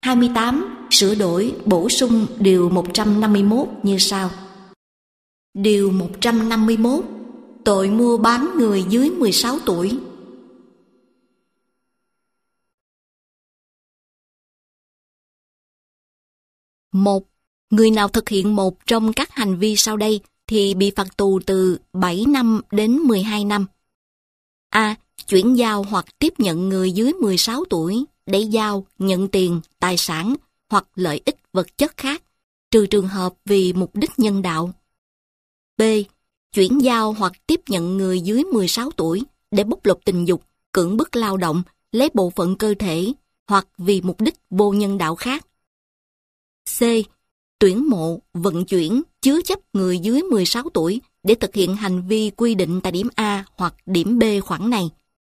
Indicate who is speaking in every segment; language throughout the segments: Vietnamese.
Speaker 1: 28. Sửa đổi, bổ sung Điều 151 như sau. Điều 151. Tội mua bán người dưới 16 tuổi. Một. Người nào thực hiện một trong các hành vi sau đây thì bị phạt tù từ 7 năm đến 12 năm. A. Chuyển giao hoặc tiếp nhận người dưới 16 tuổi để giao, nhận tiền, tài sản hoặc lợi ích vật chất khác, trừ trường hợp vì mục đích nhân đạo. B. Chuyển giao hoặc tiếp nhận người dưới 16 tuổi để bóc lột tình dục, cưỡng bức lao động, lấy bộ phận cơ thể hoặc vì mục đích vô nhân đạo khác. C. Tuyển mộ, vận chuyển, chứa chấp người dưới 16 tuổi để thực hiện hành vi quy định tại điểm A hoặc điểm B khoản này.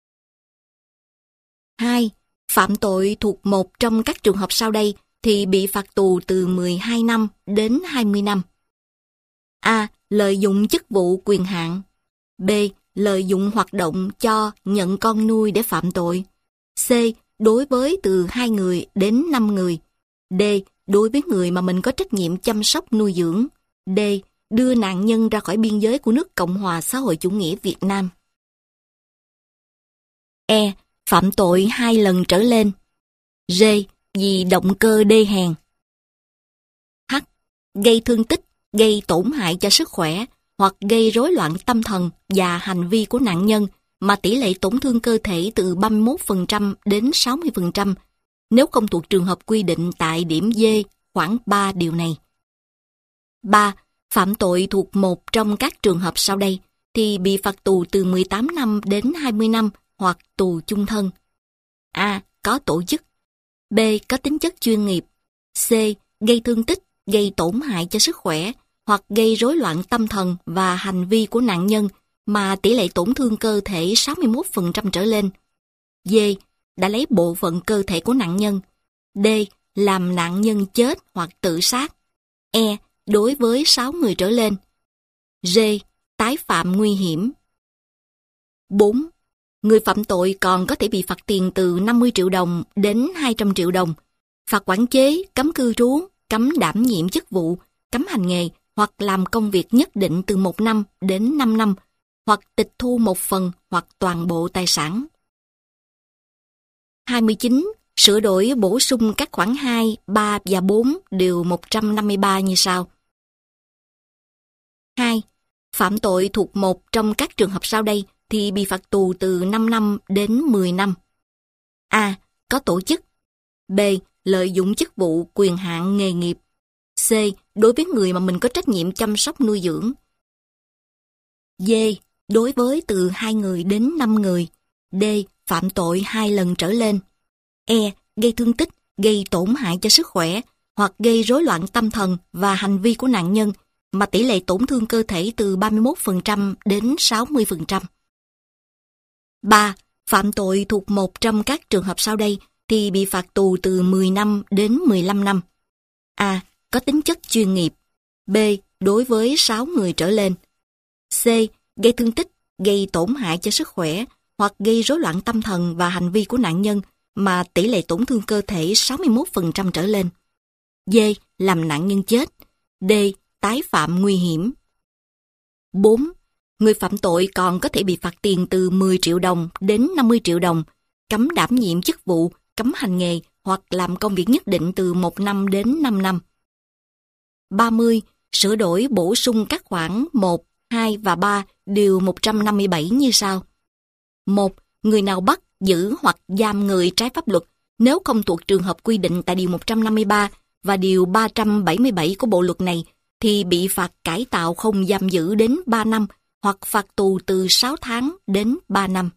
Speaker 1: 2. Phạm tội thuộc một trong các trường hợp sau đây thì bị phạt tù từ 12 năm đến 20 năm. A. Lợi dụng chức vụ quyền hạn. B. Lợi dụng hoạt động cho nhận con nuôi để phạm tội. C. Đối với từ 2 người đến 5 người. D. Đối với người mà mình có trách nhiệm chăm sóc nuôi dưỡng. D. Đưa nạn nhân ra khỏi biên giới của nước Cộng hòa xã hội chủ nghĩa Việt Nam. E. Phạm tội 2 lần trở lên. G. Vì động cơ đê hèn. H. Gây thương tích, gây tổn hại cho sức khỏe hoặc gây rối loạn tâm thần và hành vi của nạn nhân mà tỷ lệ tổn thương cơ thể từ 31% đến 60% nếu không thuộc trường hợp quy định tại điểm D khoản 3 điều này. 3. Phạm tội thuộc một trong các trường hợp sau đây thì bị phạt tù từ 18 năm đến 20 năm hoặc tù chung thân. A. Có tổ chức. B. Có tính chất chuyên nghiệp. C. Gây thương tích, gây tổn hại cho sức khỏe hoặc gây rối loạn tâm thần và hành vi của nạn nhân mà tỷ lệ tổn thương cơ thể 61% trở lên. D. Đã lấy bộ phận cơ thể của nạn nhân. D. Làm nạn nhân chết hoặc tự sát. E. Đối với 6 người trở lên. G. Tái phạm nguy hiểm. 4. Người phạm tội còn có thể bị phạt tiền từ 50 triệu đồng đến 200 triệu đồng, phạt quản chế, cấm cư trú, cấm đảm nhiệm chức vụ, cấm hành nghề hoặc làm công việc nhất định từ 1 năm đến 5 năm, hoặc tịch thu một phần hoặc toàn bộ tài sản. 29. Sửa đổi bổ sung các khoản 2, 3 và 4 điều 153 như sau. 2. Phạm tội thuộc một trong các trường hợp sau đây thì bị phạt tù từ 5 năm đến 10 năm. A. Có tổ chức. B. Lợi dụng chức vụ, quyền hạn, nghề nghiệp. C. Đối với người mà mình có trách nhiệm chăm sóc nuôi dưỡng. D. Đối với từ 2 người đến 5 người. D. Phạm tội 2 lần trở lên. E. Gây thương tích, gây tổn hại cho sức khỏe hoặc gây rối loạn tâm thần và hành vi của nạn nhân mà tỷ lệ tổn thương cơ thể từ 31% đến 60%. 3. Phạm tội thuộc một trong các trường hợp sau đây thì bị phạt tù từ 10 năm đến 15 năm. A. Có tính chất chuyên nghiệp. B. Đối với 6 người trở lên. C. Gây thương tích, gây tổn hại cho sức khỏe hoặc gây rối loạn tâm thần và hành vi của nạn nhân mà tỷ lệ tổn thương cơ thể 61% trở lên. D. Làm nạn nhân chết. D. Tái phạm nguy hiểm. 4. Người phạm tội còn có thể bị phạt tiền từ 10 triệu đồng đến 50 triệu đồng, cấm đảm nhiệm chức vụ, cấm hành nghề hoặc làm công việc nhất định từ 1 năm đến 5 năm. 30. Sửa đổi bổ sung các khoản 1, 2 và 3 điều 157 như sau. 1. Người nào bắt, giữ hoặc giam người trái pháp luật nếu không thuộc trường hợp quy định tại điều 153 và điều 377 của bộ luật này thì bị phạt cải tạo không giam giữ đến 3 năm hoặc phạt tù từ 6 tháng đến 3 năm.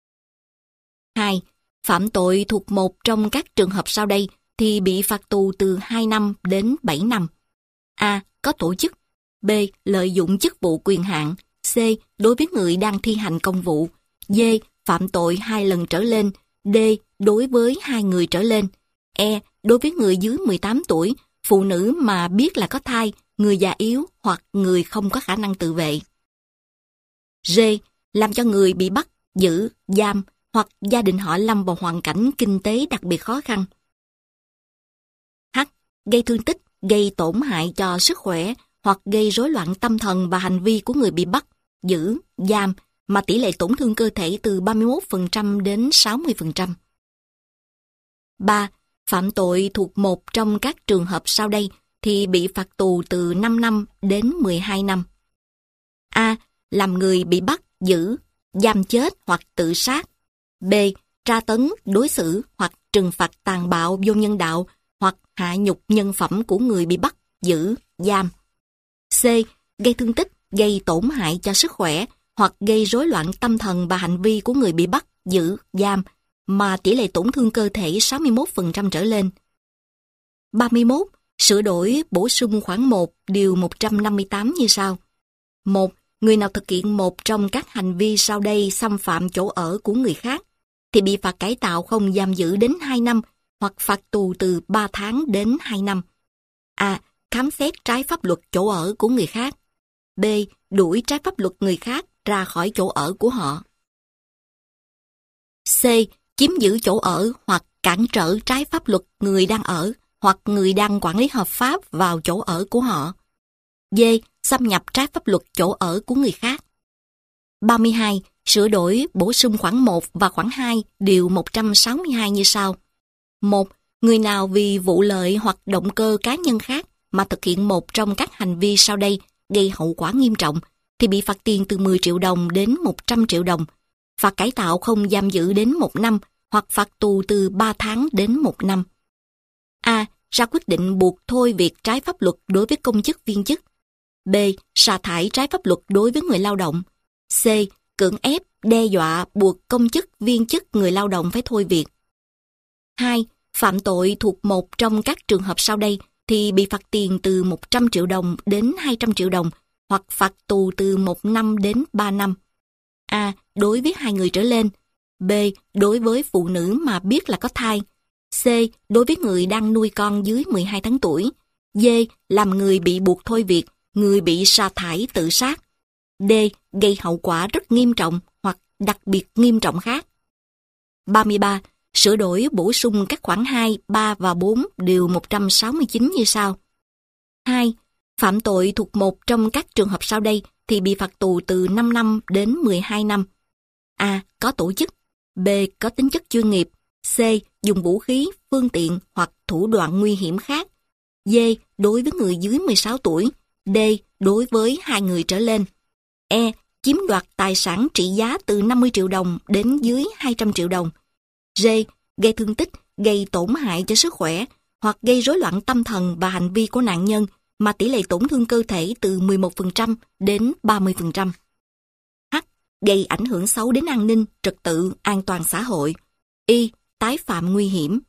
Speaker 1: 2. Phạm tội thuộc một trong các trường hợp sau đây thì bị phạt tù từ 2 năm đến 7 năm. A. Có tổ chức. B. Lợi dụng chức vụ quyền hạn. C. Đối với người đang thi hành công vụ. D. Phạm tội 2 lần trở lên. D. Đối với 2 người trở lên. E. Đối với người dưới 18 tuổi, phụ nữ mà biết là có thai, người già yếu hoặc người không có khả năng tự vệ. D. Làm cho người bị bắt, giữ, giam hoặc gia đình họ lâm vào hoàn cảnh kinh tế đặc biệt khó khăn. gây thương tích, gây tổn hại cho sức khỏe hoặc gây rối loạn tâm thần và hành vi của người bị bắt, giữ, giam mà tỷ lệ tổn thương cơ thể từ 31% đến 60%. 3. Phạm tội thuộc một trong các trường hợp sau đây thì bị phạt tù từ 5 năm đến 12 năm. A. Làm người bị bắt, giữ, giam chết hoặc tự sát. B. Tra tấn, đối xử hoặc trừng phạt tàn bạo vô nhân đạo hoặc hạ nhục nhân phẩm của người bị bắt, giữ, giam. C. Gây thương tích, gây tổn hại cho sức khỏe hoặc gây rối loạn tâm thần và hành vi của người bị bắt, giữ, giam mà tỷ lệ tổn thương cơ thể 61% trở lên. 31. Sửa đổi bổ sung khoản 1 điều 158 như sau. 1. Người nào thực hiện một trong các hành vi sau đây xâm phạm chỗ ở của người khác thì bị phạt cải tạo không giam giữ đến 2 năm hoặc phạt tù từ 3 tháng đến 2 năm. A. Khám xét trái pháp luật chỗ ở của người khác. B. Đuổi trái pháp luật người khác ra khỏi chỗ ở của họ. C. Chiếm giữ chỗ ở hoặc cản trở trái pháp luật người đang ở hoặc người đang quản lý hợp pháp vào chỗ ở của họ. D. Xâm nhập trái pháp luật chỗ ở của người khác. 32. Sửa đổi bổ sung khoản 1 và khoản 2 điều 162 như sau. 1. Người nào vì vụ lợi hoặc động cơ cá nhân khác mà thực hiện một trong các hành vi sau đây gây hậu quả nghiêm trọng thì bị phạt tiền từ 10 triệu đồng đến 100 triệu đồng, phạt cải tạo không giam giữ đến 1 năm hoặc phạt tù từ 3 tháng đến 1 năm. A. Ra quyết định buộc thôi việc trái pháp luật đối với công chức viên chức. B. Sa thải trái pháp luật đối với người lao động. C. Cưỡng ép, đe dọa, buộc công chức, viên chức, người lao động phải thôi việc. 2. Phạm tội thuộc một trong các trường hợp sau đây thì bị phạt tiền từ 100 triệu đồng đến 200 triệu đồng hoặc phạt tù từ 1 năm đến 3 năm. A. Đối với 2 người trở lên. B. Đối với phụ nữ mà biết là có thai. C. Đối với người đang nuôi con dưới 12 tháng tuổi. D. Làm người bị buộc thôi việc, người bị sa thải tự sát. D. Gây hậu quả rất nghiêm trọng hoặc đặc biệt nghiêm trọng khác. 33. Sửa đổi bổ sung các khoản 2, 3 và 4 điều 169 như sau. 2. Phạm tội thuộc một trong các trường hợp sau đây thì bị phạt tù từ 5 năm đến 12 năm. A. Có tổ chức. B. Có tính chất chuyên nghiệp. C. Dùng vũ khí, phương tiện hoặc thủ đoạn nguy hiểm khác. D. Đối với người dưới 16 tuổi. D. Đối với 2 người trở lên. E. Chiếm đoạt tài sản trị giá từ 50 triệu đồng đến dưới 200 triệu đồng. D. Gây thương tích, gây tổn hại cho sức khỏe hoặc gây rối loạn tâm thần và hành vi của nạn nhân mà tỷ lệ tổn thương cơ thể từ 11% đến 30%. H. Gây ảnh hưởng xấu đến an ninh, trật tự, an toàn xã hội. Y. Tái phạm nguy hiểm.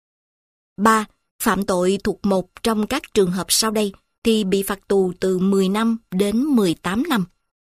Speaker 1: 3. Phạm tội thuộc một trong các trường hợp sau đây thì bị phạt tù từ 10 năm đến 18 năm.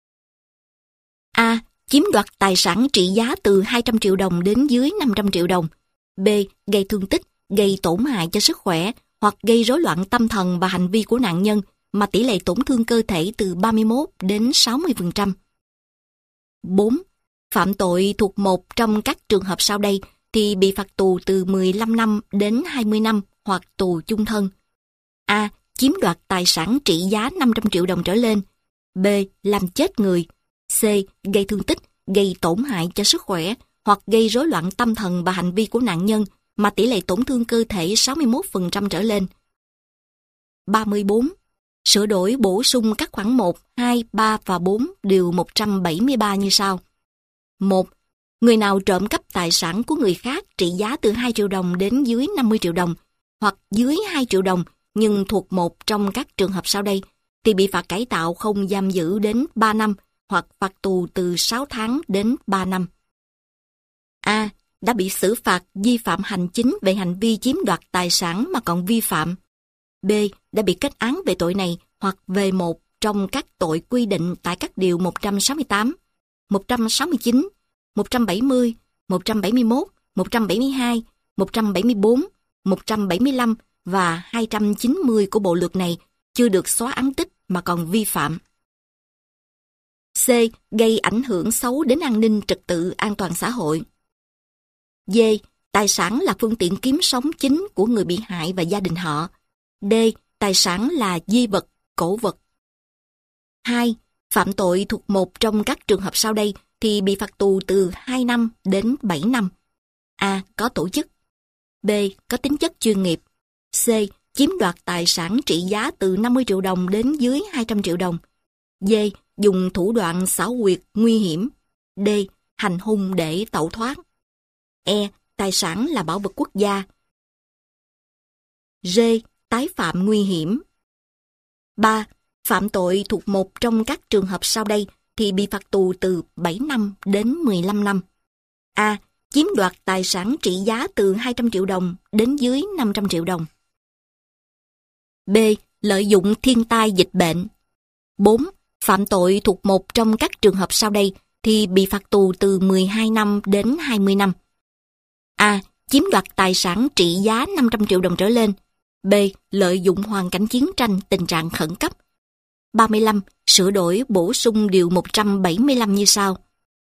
Speaker 1: A. Chiếm đoạt tài sản trị giá từ 200 triệu đồng đến dưới 500 triệu đồng. B. Gây thương tích, gây tổn hại cho sức khỏe hoặc gây rối loạn tâm thần và hành vi của nạn nhân mà tỷ lệ tổn thương cơ thể từ 31 đến 60%. 4. Phạm tội thuộc một trong các trường hợp sau đây thì bị phạt tù từ 15 năm đến 20 năm hoặc tù chung thân. A. Chiếm đoạt tài sản trị giá 500 triệu đồng trở lên. B. Làm chết người. C. Gây thương tích, gây tổn hại cho sức khỏe hoặc gây rối loạn tâm thần và hành vi của nạn nhân mà tỷ lệ tổn thương cơ thể 61% trở lên. 34. Sửa đổi bổ sung các khoản 1, 2, 3 và 4 điều 173 như sau. 1. Người nào trộm cắp tài sản của người khác trị giá từ 2 triệu đồng đến dưới 50 triệu đồng hoặc dưới 2 triệu đồng nhưng thuộc một trong các trường hợp sau đây thì bị phạt cải tạo không giam giữ đến 3 năm hoặc phạt tù từ 6 tháng đến 3 năm. A. Đã bị xử phạt vi phạm hành chính về hành vi chiếm đoạt tài sản mà còn vi phạm. B. Đã bị kết án về tội này hoặc về một trong các tội quy định tại các điều 168, 169, 170, 171, 172, 174, 175 và 290 của bộ luật này chưa được xóa án tích mà còn vi phạm. C. Gây ảnh hưởng xấu đến an ninh trật tự an toàn xã hội. D. Tài sản là phương tiện kiếm sống chính của người bị hại và gia đình họ. D. Tài sản là di vật, cổ vật. 2. Phạm tội thuộc một trong các trường hợp sau đây thì bị phạt tù từ 2 năm đến 7 năm. A. Có tổ chức. B. Có tính chất chuyên nghiệp. C. Chiếm đoạt tài sản trị giá từ 50 triệu đồng đến dưới 200 triệu đồng. D. Dùng thủ đoạn xảo quyệt, nguy hiểm. D. Hành hung để tẩu thoát. E. Tài sản là bảo vật quốc gia. D. Tái phạm nguy hiểm. 3. Phạm tội thuộc một trong các trường hợp sau đây thì bị phạt tù từ 7 năm đến 15 năm. A. Chiếm đoạt tài sản trị giá từ 200 triệu đồng đến dưới 500 triệu đồng. B. Lợi dụng thiên tai dịch bệnh. 4. Phạm tội thuộc một trong các trường hợp sau đây thì bị phạt tù từ 12 năm đến 20 năm. A. Chiếm đoạt tài sản trị giá 500 triệu đồng trở lên. B. Lợi dụng hoàn cảnh chiến tranh, tình trạng khẩn cấp. 35. Sửa đổi bổ sung điều 175 như sau.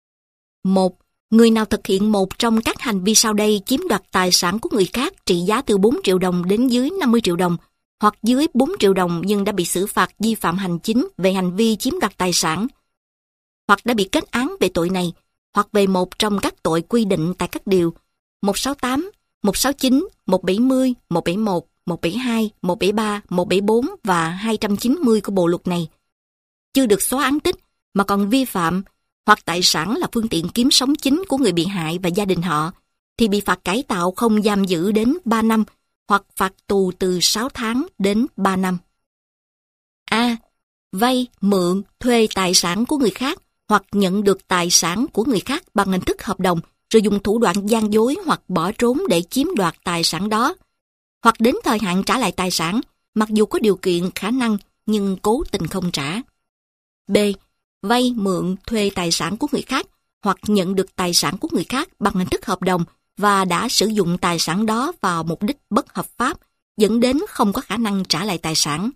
Speaker 1: 1. Người nào thực hiện một trong các hành vi sau đây chiếm đoạt tài sản của người khác trị giá từ 4 triệu đồng đến dưới 50 triệu đồng, hoặc dưới 4 triệu đồng nhưng đã bị xử phạt vi phạm hành chính về hành vi chiếm đoạt tài sản, hoặc đã bị kết án về tội này, hoặc về một trong các tội quy định tại các điều 168, 169, 170, 171, 172, 173, 174 và 290 của bộ luật này, chưa được xóa án tích mà còn vi phạm, hoặc tài sản là phương tiện kiếm sống chính của người bị hại và gia đình họ, thì bị phạt cải tạo không giam giữ đến 3 năm, hoặc phạt tù từ 6 tháng đến 3 năm. A. Vay, mượn, thuê tài sản của người khác, hoặc nhận được tài sản của người khác bằng hình thức hợp đồng, rồi dùng thủ đoạn gian dối hoặc bỏ trốn để chiếm đoạt tài sản đó, hoặc đến thời hạn trả lại tài sản, mặc dù có điều kiện khả năng nhưng cố tình không trả. B. Vay, mượn, thuê tài sản của người khác, hoặc nhận được tài sản của người khác bằng hình thức hợp đồng và đã sử dụng tài sản đó vào mục đích bất hợp pháp, dẫn đến không có khả năng trả lại tài sản.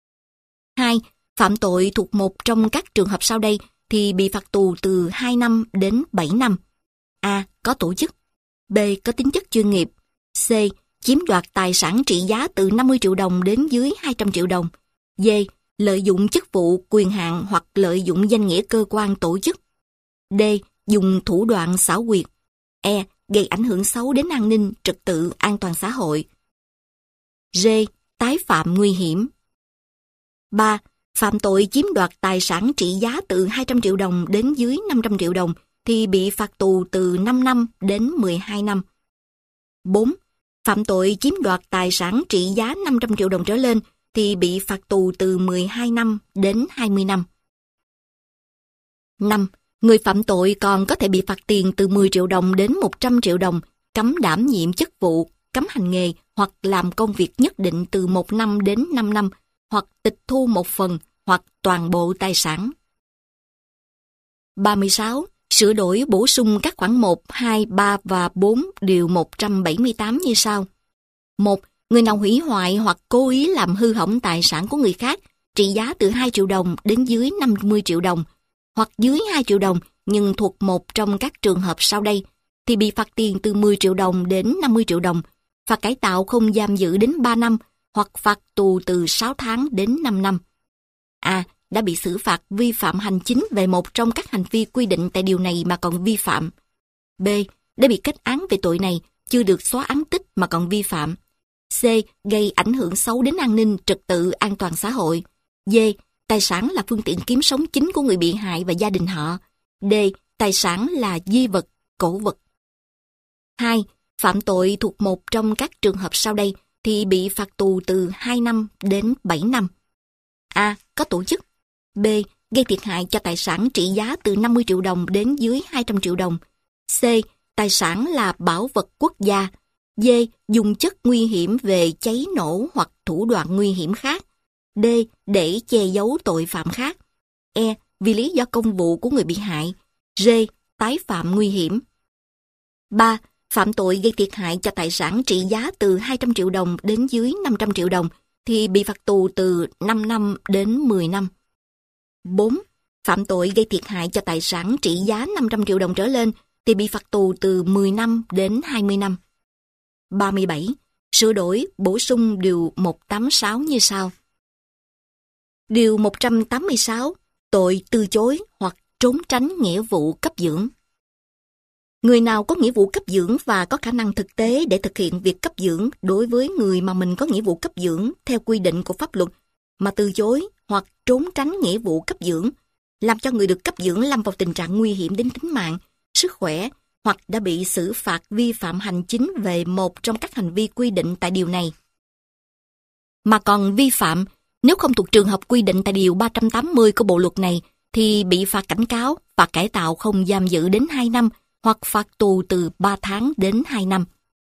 Speaker 1: 2. Phạm tội thuộc một trong các trường hợp sau đây thì bị phạt tù từ 2 năm đến 7 năm. A. Có tổ chức. B. Có tính chất chuyên nghiệp. C. Chiếm đoạt tài sản trị giá từ 50 triệu đồng đến dưới 200 triệu đồng. D. Lợi dụng chức vụ, quyền hạn hoặc lợi dụng danh nghĩa cơ quan tổ chức. D. Dùng thủ đoạn xảo quyệt. E. Gây ảnh hưởng xấu đến an ninh, trật tự, an toàn xã hội. D. Tái phạm nguy hiểm. 3. Phạm tội chiếm đoạt tài sản trị giá từ 200 triệu đồng đến dưới 500 triệu đồng thì bị phạt tù từ 5 năm đến 12 năm. 4. Phạm tội chiếm đoạt tài sản trị giá 500 triệu đồng trở lên thì bị phạt tù từ 12 năm đến 20 năm. 5. Người phạm tội còn có thể bị phạt tiền từ 10 triệu đồng đến 100 triệu đồng, cấm đảm nhiệm chức vụ, cấm hành nghề hoặc làm công việc nhất định từ 1 năm đến 5 năm, hoặc tịch thu một phần hoặc toàn bộ tài sản. 36. Sửa đổi bổ sung các khoản 1, 2, 3 và 4 điều 178 như sau. 1. Người nào hủy hoại hoặc cố ý làm hư hỏng tài sản của người khác trị giá từ 2 triệu đồng đến dưới 50 triệu đồng, hoặc dưới 2 triệu đồng nhưng thuộc một trong các trường hợp sau đây, thì bị phạt tiền từ 10 triệu đồng đến 50 triệu đồng, phạt cải tạo không giam giữ đến 3 năm, hoặc phạt tù từ 6 tháng đến 5 năm. A. Đã bị xử phạt vi phạm hành chính về một trong các hành vi quy định tại điều này mà còn vi phạm. B. Đã bị kết án về tội này, chưa được xóa án tích mà còn vi phạm. C. Gây ảnh hưởng xấu đến an ninh, trật tự, an toàn xã hội. D. Tài sản là phương tiện kiếm sống chính của người bị hại và gia đình họ. D. Tài sản là di vật, cổ vật. 2. Phạm tội thuộc một trong các trường hợp sau đây thì bị phạt tù từ 2 năm đến 7 năm. A. Có tổ chức. B. Gây thiệt hại cho tài sản trị giá từ 50 triệu đồng đến dưới 200 triệu đồng. C. Tài sản là bảo vật quốc gia. D. Dùng chất nguy hiểm về cháy nổ hoặc thủ đoạn nguy hiểm khác. D. Để che giấu tội phạm khác. E. Vì lý do công vụ của người bị hại. D. Tái phạm nguy hiểm. 3. Phạm tội gây thiệt hại cho tài sản trị giá từ 200 triệu đồng đến dưới 500 triệu đồng thì bị phạt tù từ 5 năm đến 10 năm. 4. Phạm tội gây thiệt hại cho tài sản trị giá 500 triệu đồng trở lên thì bị phạt tù từ 10 năm đến 20 năm. 37. sửa đổi, bổ sung Điều 186 như sau. Điều 186, tội từ chối hoặc trốn tránh nghĩa vụ cấp dưỡng. Người nào có nghĩa vụ cấp dưỡng và có khả năng thực tế để thực hiện việc cấp dưỡng đối với người mà mình có nghĩa vụ cấp dưỡng theo quy định của pháp luật, mà từ chối hoặc trốn tránh nghĩa vụ cấp dưỡng, làm cho người được cấp dưỡng lâm vào tình trạng nguy hiểm đến tính mạng, sức khỏe, hoặc đã bị xử phạt vi phạm hành chính về một trong các hành vi quy định tại điều này. Mà còn vi phạm, nếu không thuộc trường hợp quy định tại Điều 380 của Bộ Luật này, thì bị phạt cảnh cáo, phạt cải tạo không giam giữ đến 2 năm, hoặc phạt tù từ 3 tháng đến 2 năm.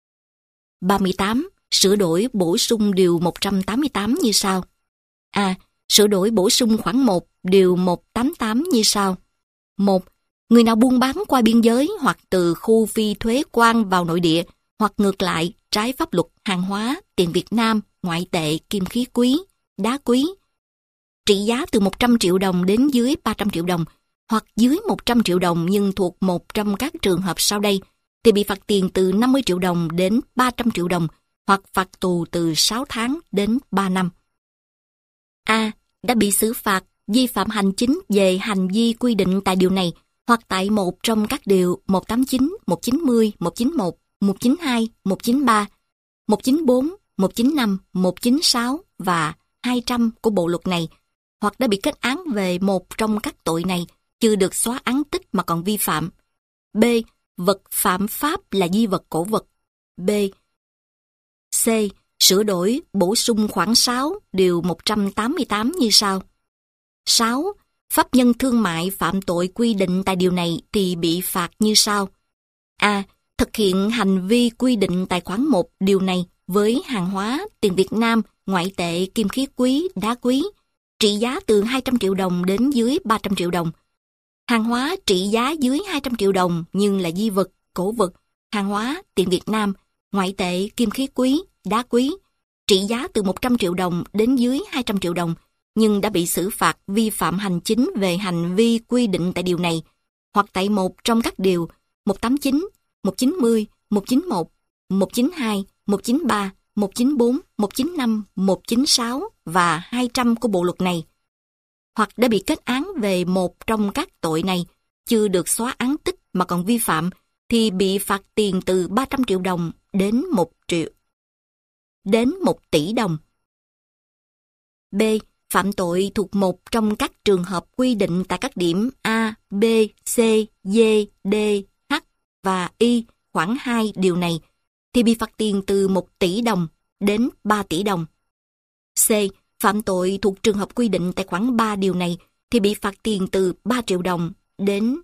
Speaker 1: 38. Sửa đổi bổ sung Điều 188 như sau. A. Sửa đổi bổ sung khoản 1 Điều 188 như sau. 1. Người nào buôn bán qua biên giới hoặc từ khu phi thuế quan vào nội địa, hoặc ngược lại, trái pháp luật hàng hóa, tiền Việt Nam, ngoại tệ, kim khí quý, đá quý, trị giá từ 100 triệu đồng đến dưới 300 triệu đồng, hoặc dưới 100 triệu đồng nhưng thuộc một trong các trường hợp sau đây, thì bị phạt tiền từ 50 triệu đồng đến 300 triệu đồng, hoặc phạt tù từ 6 tháng đến 3 năm. A. Đã bị xử phạt vi phạm hành chính về hành vi quy định tại điều này, hoặc tại một trong các điều 189, 190, 191, 192, 193, 194, 195, 196 và 200 của Bộ Luật này, hoặc đã bị kết án về một trong các tội này, chưa được xóa án tích mà còn vi phạm. B. Vật phạm pháp là di vật cổ vật. B. C. Sửa đổi, bổ sung khoản 6, Điều 188 như sau. 6. Pháp nhân thương mại phạm tội quy định tại điều này thì bị phạt như sau. A. Thực hiện hành vi quy định tại khoản 1 điều này với hàng hóa, tiền Việt Nam, ngoại tệ, kim khí quý, đá quý, trị giá từ 200 triệu đồng đến dưới 300 triệu đồng. Hàng hóa trị giá dưới 200 triệu đồng nhưng là di vật, cổ vật, hàng hóa, tiền Việt Nam, ngoại tệ, kim khí quý, đá quý, trị giá từ 100 triệu đồng đến dưới 200 triệu đồng, nhưng đã bị xử phạt vi phạm hành chính về hành vi quy định tại điều này, hoặc tại một trong các điều 189, 190, 191, 192, 193, 194, 195, 196 và 200 của Bộ Luật này, hoặc đã bị kết án về một trong các tội này, chưa được xóa án tích mà còn vi phạm, thì bị phạt tiền từ 300 triệu đồng đến 1 tỷ đồng. B. Phạm tội thuộc một trong các trường hợp quy định tại các điểm A, B, C, D, D, H và I khoản 2 điều này, thì bị phạt tiền từ 1 tỷ đồng đến 3 tỷ đồng. C. Phạm tội thuộc trường hợp quy định tại khoản 3 điều này, thì bị phạt tiền từ 3 triệu đồng đến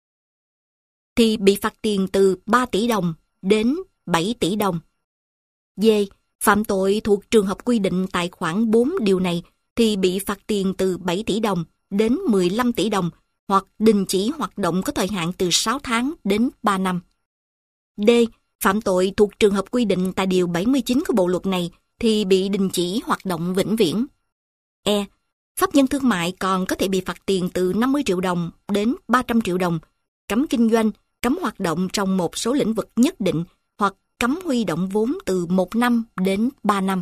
Speaker 1: 7 tỷ đồng. D. Phạm tội thuộc trường hợp quy định tại khoản 4 điều này, thì bị phạt tiền từ 7 tỷ đồng đến 15 tỷ đồng, hoặc đình chỉ hoạt động có thời hạn từ 6 tháng đến 3 năm. D. Phạm tội thuộc trường hợp quy định tại Điều 79 của Bộ Luật này, thì bị đình chỉ hoạt động vĩnh viễn. E. Pháp nhân thương mại còn có thể bị phạt tiền từ 50 triệu đồng đến 300 triệu đồng, cấm kinh doanh, cấm hoạt động trong một số lĩnh vực nhất định, hoặc cấm huy động vốn từ 1 năm đến 3 năm.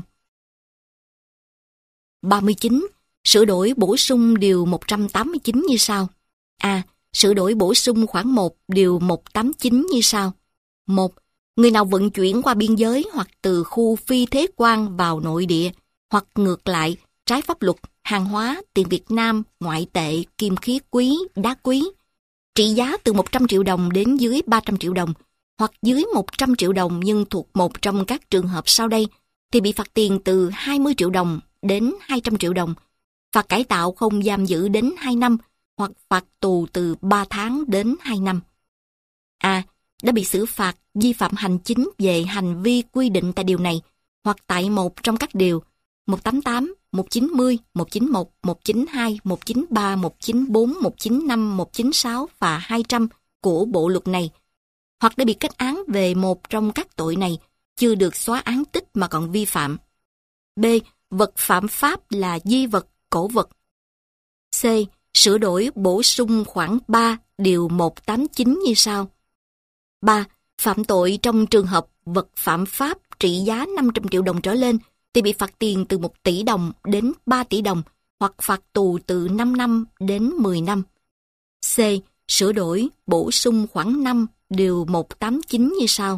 Speaker 1: 39. Sửa đổi bổ sung Điều 189 như sau. A. Sửa đổi bổ sung khoản 1 Điều 189 như sau. 1. Người nào vận chuyển qua biên giới hoặc từ khu phi thuế quan vào nội địa, hoặc ngược lại, trái pháp luật, hàng hóa, tiền Việt Nam, ngoại tệ, kim khí quý, đá quý, trị giá từ 100 triệu đồng đến dưới 300 triệu đồng, hoặc dưới 100 triệu đồng nhưng thuộc một trong các trường hợp sau đây, thì bị phạt tiền từ 20 triệu đồng đến 200 triệu đồng, phạt cải tạo không giam giữ đến 2 năm, hoặc phạt tù từ 3 tháng đến 2 năm. A. Đã bị xử phạt vi phạm hành chính về hành vi quy định tại điều này, hoặc tại một trong các điều 188, 190, 191, 192, 193, 194, 195, 196 và 200 của Bộ Luật này, hoặc đã bị kết án về một trong các tội này, chưa được xóa án tích mà còn vi phạm. B. Vật phạm pháp là di vật, cổ vật. C. Sửa đổi bổ sung khoản 3 Điều 189 như sau. 3. Phạm tội trong trường hợp vật phạm pháp trị giá 500 triệu đồng trở lên thì bị phạt tiền từ 1 tỷ đồng đến 3 tỷ đồng hoặc phạt tù từ 5 năm đến 10 năm. C. Sửa đổi, bổ sung khoản 5 điều 189 như sau.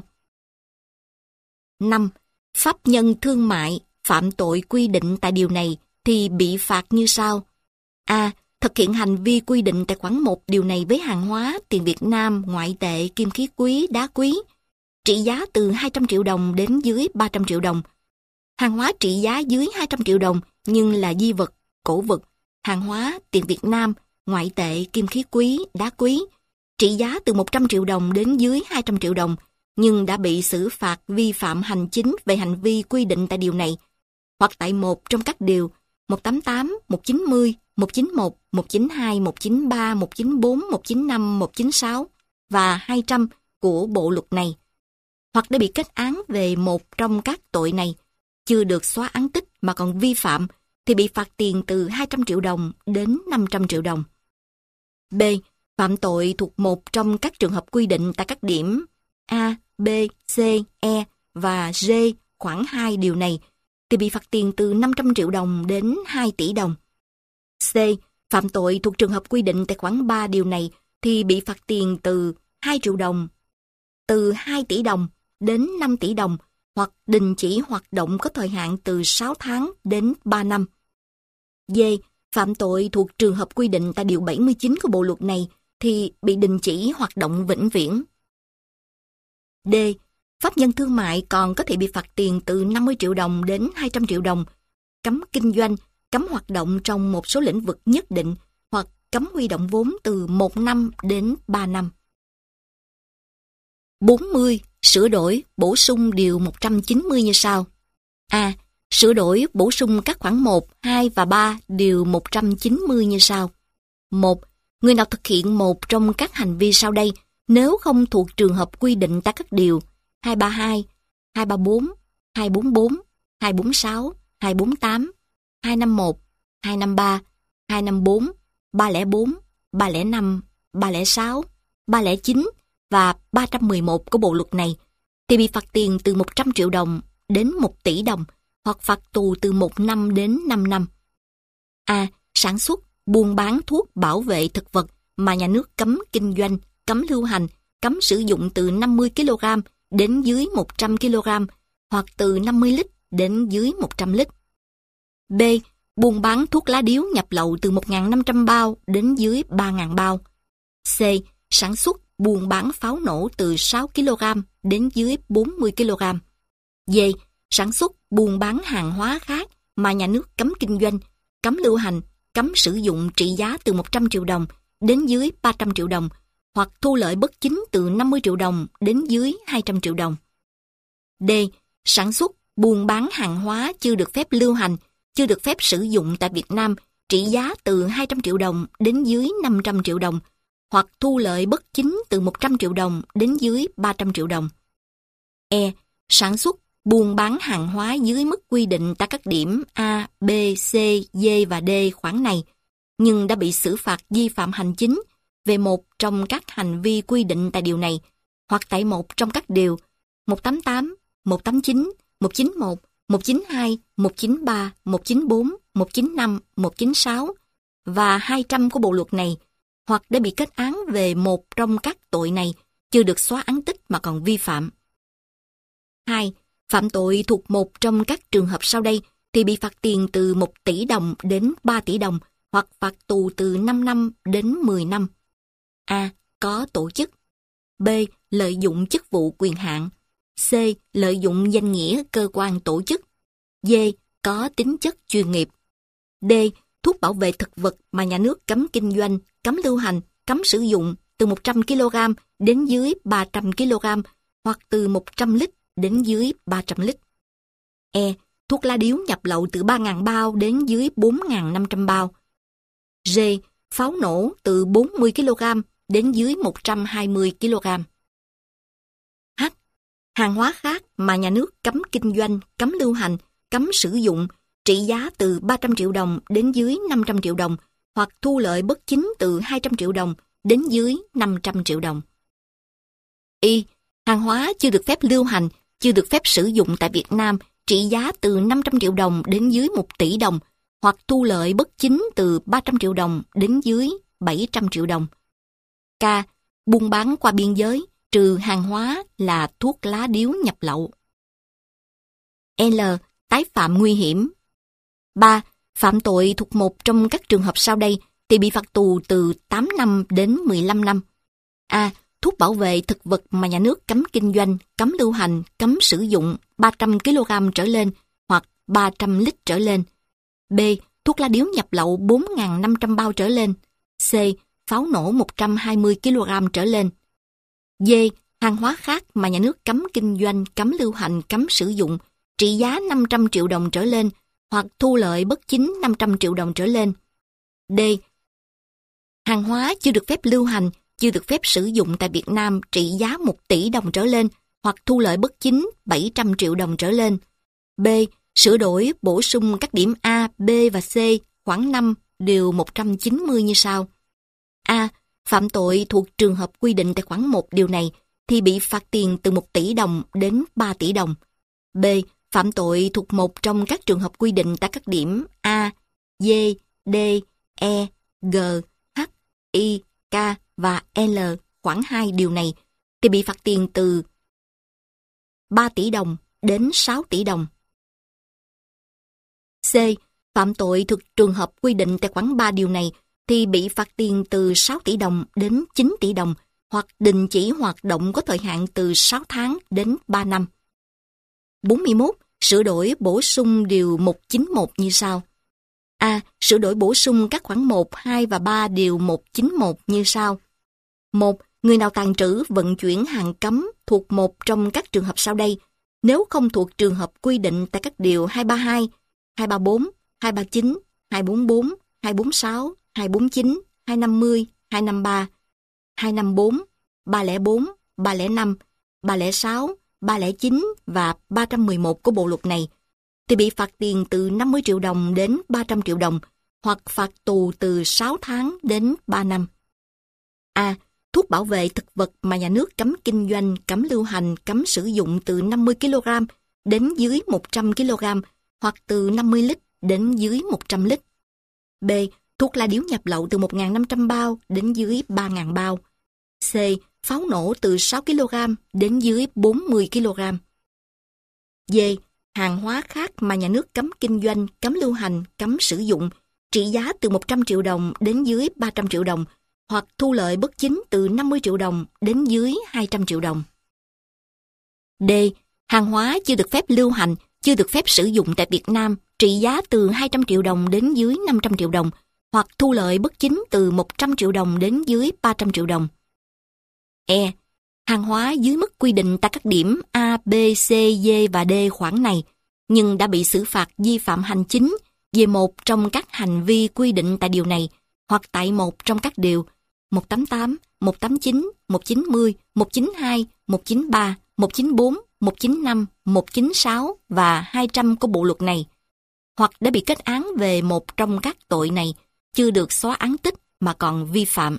Speaker 1: 5. Pháp nhân thương mại phạm tội quy định tại điều này thì bị phạt như sau. A. Thực hiện hành vi quy định tại khoản 1 điều này với hàng hóa, tiền Việt Nam, ngoại tệ, kim khí quý, đá quý, trị giá từ 200 triệu đồng đến dưới 300 triệu đồng. Hàng hóa trị giá dưới 200 triệu đồng nhưng là di vật, cổ vật, hàng hóa, tiền Việt Nam, ngoại tệ, kim khí quý, đá quý, trị giá từ 100 triệu đồng đến dưới 200 triệu đồng, nhưng đã bị xử phạt vi phạm hành chính về hành vi quy định tại điều này, hoặc tại một trong các điều 188, 190, 191, 192, 193, 194, 195, 196 và 200 của bộ luật này, hoặc đã bị kết án về một trong các tội này, chưa được xóa án tích mà còn vi phạm, thì bị phạt tiền từ 200 triệu đồng đến 500 triệu đồng. B. Phạm tội thuộc một trong các trường hợp quy định tại các điểm A, B, C, E và G khoản 2 điều này, thì bị phạt tiền từ 500 triệu đồng đến 2 tỷ đồng. C. Phạm tội thuộc trường hợp quy định tại khoản 3 điều này thì bị phạt tiền từ 2 triệu đồng, từ 2 tỷ đồng đến 5 tỷ đồng, hoặc đình chỉ hoạt động có thời hạn từ 6 tháng đến 3 năm. D. Phạm tội thuộc trường hợp quy định tại điều 79 của bộ luật này thì bị đình chỉ hoạt động vĩnh viễn. D. Pháp nhân thương mại còn có thể bị phạt tiền từ 50 triệu đồng đến 200 triệu đồng, cấm kinh doanh, cấm hoạt động trong một số lĩnh vực nhất định, hoặc cấm huy động vốn từ 1 năm đến 3 năm. 40. Sửa đổi, bổ sung điều 190 như sau. A. Sửa đổi, bổ sung các khoản 1, 2 và 3 điều 190 như sau. 1. Người nào thực hiện một trong các hành vi sau đây nếu không thuộc trường hợp quy định tại các điều 232, 234, 244, 246, 248, 251, 253, 254, 304, 305, 306, 309 và 311 của bộ luật này, thì bị phạt tiền từ 100 triệu đồng đến 1 tỷ đồng hoặc phạt tù từ 1 năm đến 5 năm. A. Sản xuất, buôn bán thuốc bảo vệ thực vật mà nhà nước cấm kinh doanh, cấm lưu hành, cấm sử dụng từ 50 kg đến dưới 100 kg hoặc từ 50 lít đến dưới 100 lít. B. Buôn bán thuốc lá điếu nhập lậu từ 1.500 bao đến dưới 3.000 bao. C. Sản xuất, buôn bán pháo nổ từ 6 kg đến dưới 40 kg. D. Sản xuất, buôn bán hàng hóa khác mà nhà nước cấm kinh doanh, cấm lưu hành, cấm sử dụng trị giá từ 100 triệu đồng đến dưới 300 triệu đồng, hoặc thu lợi bất chính từ 50 triệu đồng đến dưới 200 triệu đồng. D. Sản xuất, buôn bán hàng hóa chưa được phép lưu hành, chưa được phép sử dụng tại Việt Nam, trị giá từ 200 triệu đồng đến dưới 500 triệu đồng, hoặc thu lợi bất chính từ 100 triệu đồng đến dưới 300 triệu đồng. E. Sản xuất, buôn bán hàng hóa dưới mức quy định tại các điểm A, B, C, D và D khoản này, nhưng đã bị xử phạt vi phạm hành chính về một trong các hành vi quy định tại điều này, hoặc tại một trong các điều 188, 189, 191, 192, 193, 194, 195, 196 và 200 của bộ luật này, hoặc đã bị kết án về một trong các tội này, chưa được xóa án tích mà còn vi phạm. 2. Phạm tội thuộc một trong các trường hợp sau đây thì bị phạt tiền từ 1 tỷ đồng đến 3 tỷ đồng hoặc phạt tù từ 5 năm đến 10 năm. A. Có tổ chức. B. Lợi dụng chức vụ quyền hạn. C. Lợi dụng danh nghĩa cơ quan tổ chức. D. Có tính chất chuyên nghiệp. D. Thuốc bảo vệ thực vật mà nhà nước cấm kinh doanh, cấm lưu hành, cấm sử dụng từ 100 kg đến dưới 300 kg hoặc từ 100 lít đến dưới 300 lít. E. Thuốc lá điếu nhập lậu từ 3.000 bao đến dưới 4.500 bao. G. Pháo nổ từ 40 kg đến dưới 120 kg. H. Hàng hóa khác mà nhà nước cấm kinh doanh, cấm lưu hành, cấm sử dụng, trị giá từ 300 triệu đồng đến dưới 500 triệu đồng, hoặc thu lợi bất chính từ 200 triệu đồng đến dưới 500 triệu đồng. Y. Hàng hóa chưa được phép lưu hành, chưa được phép sử dụng tại Việt Nam trị giá từ 500 triệu đồng đến dưới 1 tỷ đồng, hoặc thu lợi bất chính từ 300 triệu đồng đến dưới 700 triệu đồng. K. Buôn bán qua biên giới, trừ hàng hóa là thuốc lá điếu nhập lậu. L. Tái phạm nguy hiểm. 3. Phạm tội thuộc một trong các trường hợp sau đây thì bị phạt tù từ 8 năm đến 15 năm. A. Thuốc bảo vệ thực vật mà nhà nước cấm kinh doanh, cấm lưu hành, cấm sử dụng 300 kg trở lên hoặc 300 lít trở lên. B. Thuốc lá điếu nhập lậu 4.500 bao trở lên. C. Pháo nổ 120 kg trở lên. D. Hàng hóa khác mà nhà nước cấm kinh doanh, cấm lưu hành, cấm sử dụng trị giá 500 triệu đồng trở lên hoặc thu lợi bất chính 500 triệu đồng trở lên. D. Hàng hóa chưa được phép lưu hành, chưa được phép sử dụng tại Việt Nam trị giá 1 tỷ đồng trở lên hoặc thu lợi bất chính 700 triệu đồng trở lên. B. Sửa đổi, bổ sung các điểm A, B và C khoảng 5 điều 190 như sau. A. Phạm tội thuộc trường hợp quy định tại khoản 1 điều này thì bị phạt tiền từ 1 tỷ đồng đến 3 tỷ đồng. B. Phạm tội thuộc một trong các trường hợp quy định tại các điểm A, D, D, E, G, H, I, K và L khoản 2 điều này thì bị phạt tiền từ 3 tỷ đồng đến 6 tỷ đồng. C. Phạm tội thuộc trường hợp quy định tại khoản 3 điều này thì bị phạt tiền từ 6 tỷ đồng đến 9 tỷ đồng hoặc đình chỉ hoạt động có thời hạn từ 6 tháng đến 3 năm. 41. Sửa đổi bổ sung điều 191 như sau. A. Sửa đổi bổ sung các khoản 1, 2 và 3 điều 191 như sau. 1. Người nào tàng trữ, vận chuyển hàng cấm thuộc một trong các trường hợp sau đây, nếu không thuộc trường hợp quy định tại các điều 232, 234, 239, 244, 246, 249, 250, 253, 254, 304, 305, 306, 309 và 311 của bộ luật này, thì bị phạt tiền từ 50 triệu đồng đến 300 triệu đồng hoặc phạt tù từ 6 tháng đến 3 năm. A. Thuốc bảo vệ thực vật mà nhà nước cấm kinh doanh, cấm lưu hành, cấm sử dụng từ 50 kg đến dưới 100 kg hoặc từ 50 lít đến dưới 100 lít. B. Thuốc lá điếu nhập lậu từ 1.500 bao đến dưới 3.000 bao. C. Pháo nổ từ 6 kg đến dưới 40 kg. D. Hàng hóa khác mà nhà nước cấm kinh doanh, cấm lưu hành, cấm sử dụng trị giá từ 100 triệu đồng đến dưới 300 triệu đồng hoặc thu lợi bất chính từ 50 triệu đồng đến dưới 200 triệu đồng. D. Hàng hóa chưa được phép lưu hành, chưa được phép sử dụng tại Việt Nam trị giá từ 200 triệu đồng đến dưới 500 triệu đồng hoặc thu lợi bất chính từ 100 triệu đồng đến dưới 300 triệu đồng. E. Hàng hóa dưới mức quy định tại các điểm A, B, C, D và D khoản này nhưng đã bị xử phạt vi phạm hành chính về một trong các hành vi quy định tại điều này hoặc tại một trong các điều 188, 189, 190, 192, 193, 194, 195, 196 và 200 của bộ luật này, hoặc đã bị kết án về một trong các tội này, chưa được xóa án tích mà còn vi phạm.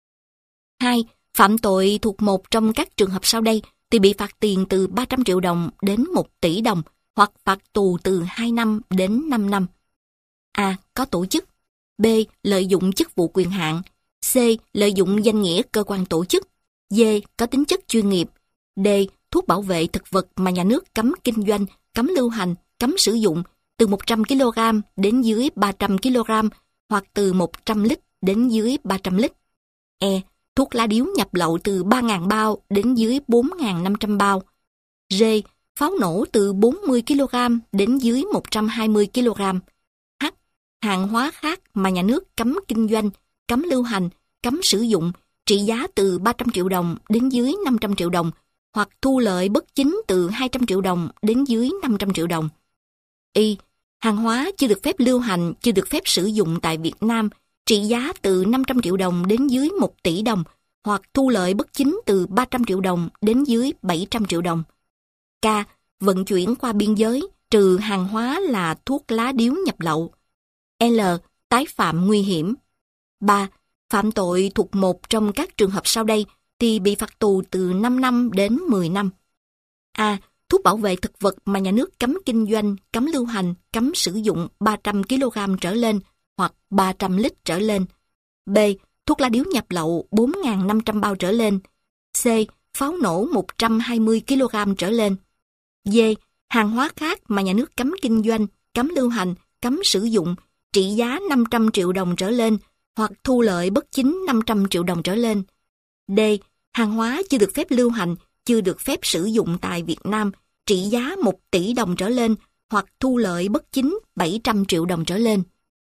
Speaker 1: 2. Phạm tội thuộc một trong các trường hợp sau đây thì bị phạt tiền từ 300 triệu đồng đến 1 tỷ đồng hoặc phạt tù từ 2 năm đến 5 năm. A. Có tổ chức. B. Lợi dụng chức vụ quyền hạn. C. Lợi dụng danh nghĩa cơ quan tổ chức. D. Có tính chất chuyên nghiệp. D. Thuốc bảo vệ thực vật mà nhà nước cấm kinh doanh, cấm lưu hành, cấm sử dụng từ 100 kg đến dưới 300 kg hoặc từ 100 lít đến dưới 300 lít. E. Thuốc lá điếu nhập lậu từ 3.000 bao đến dưới 4.500 bao. G. Pháo nổ từ 40 kg đến dưới 120 kg. H. Hàng hóa khác mà nhà nước cấm kinh doanh, cấm lưu hành, cấm sử dụng trị giá từ 300 triệu đồng đến dưới 500 triệu đồng hoặc thu lợi bất chính từ 200 triệu đồng đến dưới 500 triệu đồng. Y. Hàng hóa chưa được phép lưu hành, chưa được phép sử dụng tại Việt Nam trị giá từ 500 triệu đồng đến dưới 1 tỷ đồng hoặc thu lợi bất chính từ 300 triệu đồng đến dưới 700 triệu đồng. K. Vận chuyển qua biên giới, trừ hàng hóa là thuốc lá điếu nhập lậu. L. Tái phạm nguy hiểm. 3. Phạm tội thuộc một trong các trường hợp sau đây thì bị phạt tù từ 5 năm đến 10 năm. A. thuốc bảo vệ thực vật mà nhà nước cấm kinh doanh, cấm lưu hành, cấm sử dụng 300 kg trở lên hoặc 300 lít trở lên. B. Thuốc lá điếu nhập lậu 4.500 bao trở lên. C. Pháo nổ 120 kg trở lên. D. Hàng hóa khác mà nhà nước cấm kinh doanh, cấm lưu hành, cấm sử dụng, trị giá 500 triệu đồng trở lên hoặc thu lợi bất chính 500 triệu đồng trở lên. D. Hàng hóa chưa được phép lưu hành, chưa được phép sử dụng tại Việt Nam, trị giá 1 tỷ đồng trở lên hoặc thu lợi bất chính 700 triệu đồng trở lên.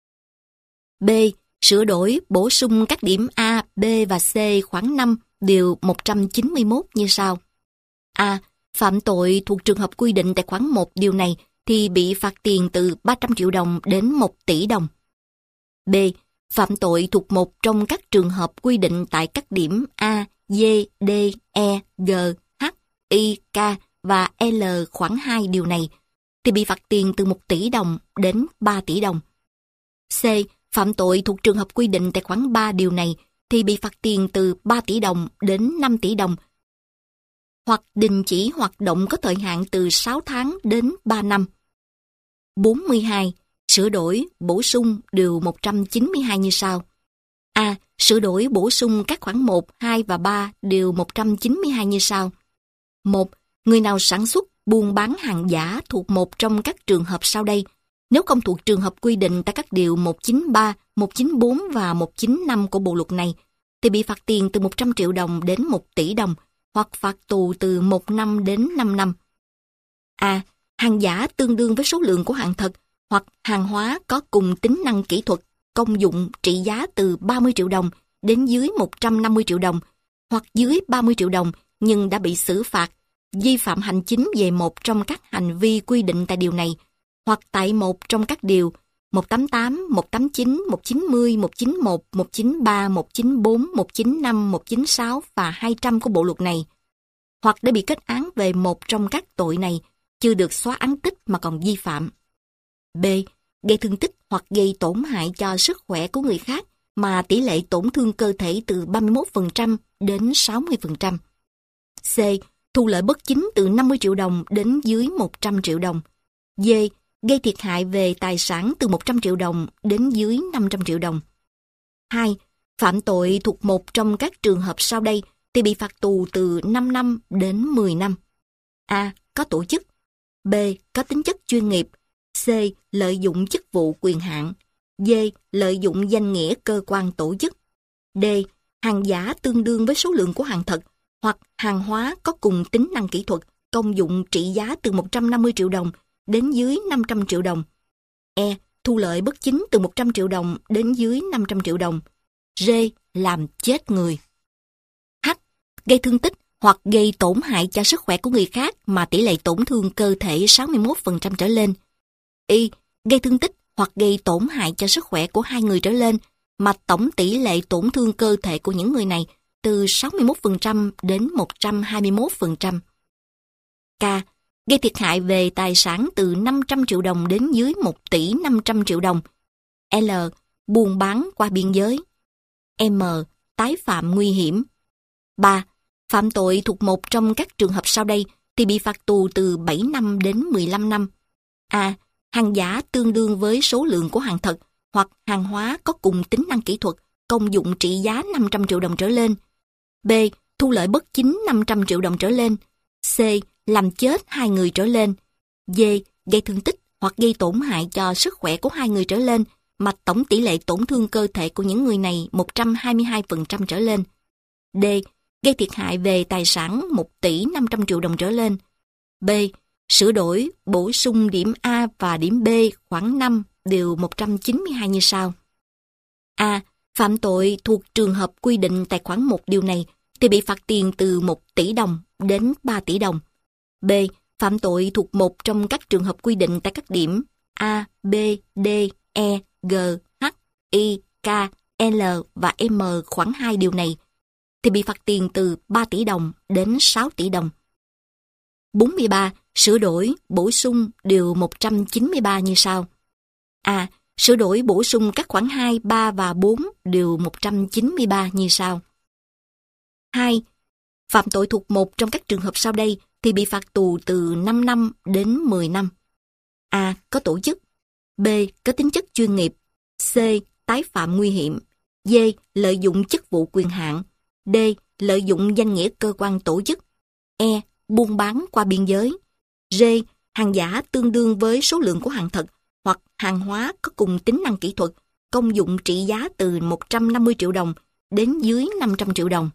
Speaker 1: B. Sửa đổi, bổ sung các điểm A, B và C khoản 5 điều 191 như sau. A. Phạm tội thuộc trường hợp quy định tại khoản 1 điều này thì bị phạt tiền từ 300 triệu đồng đến 1 tỷ đồng. B. Phạm tội thuộc một trong các trường hợp quy định tại các điểm A, D, D, E, G, H, I, K và L khoản 2 điều này thì bị phạt tiền từ 1 tỷ đồng đến 3 tỷ đồng. C. Phạm tội thuộc trường hợp quy định tại khoản 3 điều này thì bị phạt tiền từ 3 tỷ đồng đến 5 tỷ đồng hoặc đình chỉ hoạt động có thời hạn từ 6 tháng đến 3 năm. 42. Sửa đổi, bổ sung điều 192 như sau. A. Sửa đổi, bổ sung các khoản 1, 2 và 3 điều 192 như sau. 1. Người nào sản xuất, buôn bán hàng giả thuộc một trong các trường hợp sau đây, nếu không thuộc trường hợp quy định tại các điều 193, 194 và 195 của bộ luật này, thì bị phạt tiền từ 100 triệu đồng đến 1 tỷ đồng, hoặc phạt tù từ 1 năm đến 5 năm. A. Hàng giả tương đương với số lượng của hàng thật, hoặc hàng hóa có cùng tính năng kỹ thuật, công dụng trị giá từ 30 triệu đồng đến dưới 150 triệu đồng, hoặc dưới 30 triệu đồng nhưng đã bị xử phạt, vi phạm hành chính về một trong các hành vi quy định tại điều này, hoặc tại một trong các điều 188, 189, 190, 191, 193, 194, 195, 196 và 200 của bộ luật này, hoặc đã bị kết án về một trong các tội này, chưa được xóa án tích mà còn vi phạm. B. Gây thương tích hoặc gây tổn hại cho sức khỏe của người khác mà tỷ lệ tổn thương cơ thể từ 31% đến 60%. C. Thu lợi bất chính từ 50 triệu đồng đến dưới 100 triệu đồng. D. Gây thiệt hại về tài sản từ 100 triệu đồng đến dưới 500 triệu đồng. 2. Phạm tội thuộc một trong các trường hợp sau đây thì bị phạt tù từ 5 năm đến 10 năm. A. Có tổ chức. B. Có tính chất chuyên nghiệp. C. Lợi dụng chức vụ quyền hạn. D. Lợi dụng danh nghĩa cơ quan tổ chức. D. Hàng giả tương đương với số lượng của hàng thật, hoặc hàng hóa có cùng tính năng kỹ thuật, công dụng trị giá từ 150 triệu đồng đến dưới 500 triệu đồng. E. Thu lợi bất chính từ 100 triệu đồng đến dưới 500 triệu đồng. D. Làm chết người. H. Gây thương tích hoặc gây tổn hại cho sức khỏe của người khác mà tỷ lệ tổn thương cơ thể 61% trở lên. Y. Gây thương tích hoặc gây tổn hại cho sức khỏe của 2 người trở lên mà tổng tỷ lệ tổn thương cơ thể của những người này từ 61% đến 121%. K. Gây thiệt hại về tài sản từ 500 triệu đồng đến dưới 1 tỷ 500 triệu đồng. L. Buôn bán qua biên giới. M. Tái phạm nguy hiểm. 3. Phạm tội thuộc một trong các trường hợp sau đây thì bị phạt tù từ 7 năm đến 15 năm. A. Hàng giả tương đương với số lượng của hàng thật, hoặc hàng hóa có cùng tính năng kỹ thuật, công dụng trị giá 500 triệu đồng trở lên. B. Thu lợi bất chính 500 triệu đồng trở lên. C. Làm chết 2 người trở lên. D. Gây thương tích hoặc gây tổn hại cho sức khỏe của 2 người trở lên mà tổng tỷ lệ tổn thương cơ thể của những người này 122% trở lên. D. Gây thiệt hại về tài sản 1 tỷ 500 triệu đồng trở lên. B. Sửa đổi, bổ sung điểm A và điểm B khoản 5 điều 192 như sau. A. Phạm tội thuộc trường hợp quy định tại khoản 1 điều này thì bị phạt tiền từ 1 tỷ đồng đến 3 tỷ đồng. B. Phạm tội thuộc một trong các trường hợp quy định tại các điểm A, B, D, E, G, H, I, K, L và M khoản 2 điều này thì bị phạt tiền từ 3 tỷ đồng đến 6 tỷ đồng. 43. Sửa đổi, bổ sung điều 193 như sau. A. Sửa đổi bổ sung các khoản 2, 3 và 4 điều 193 như sau. 2. Phạm tội thuộc một trong các trường hợp sau đây thì bị phạt tù từ 5 năm đến 10 năm. A. Có tổ chức. B. Có tính chất chuyên nghiệp. C. Tái phạm nguy hiểm. D. Lợi dụng chức vụ quyền hạn. D. Lợi dụng danh nghĩa cơ quan tổ chức. E. Buôn bán qua biên giới. D. Hàng giả tương đương với số lượng của hàng thật hoặc hàng hóa có cùng tính năng kỹ thuật, công dụng trị giá từ 150 triệu đồng đến dưới 500 triệu đồng.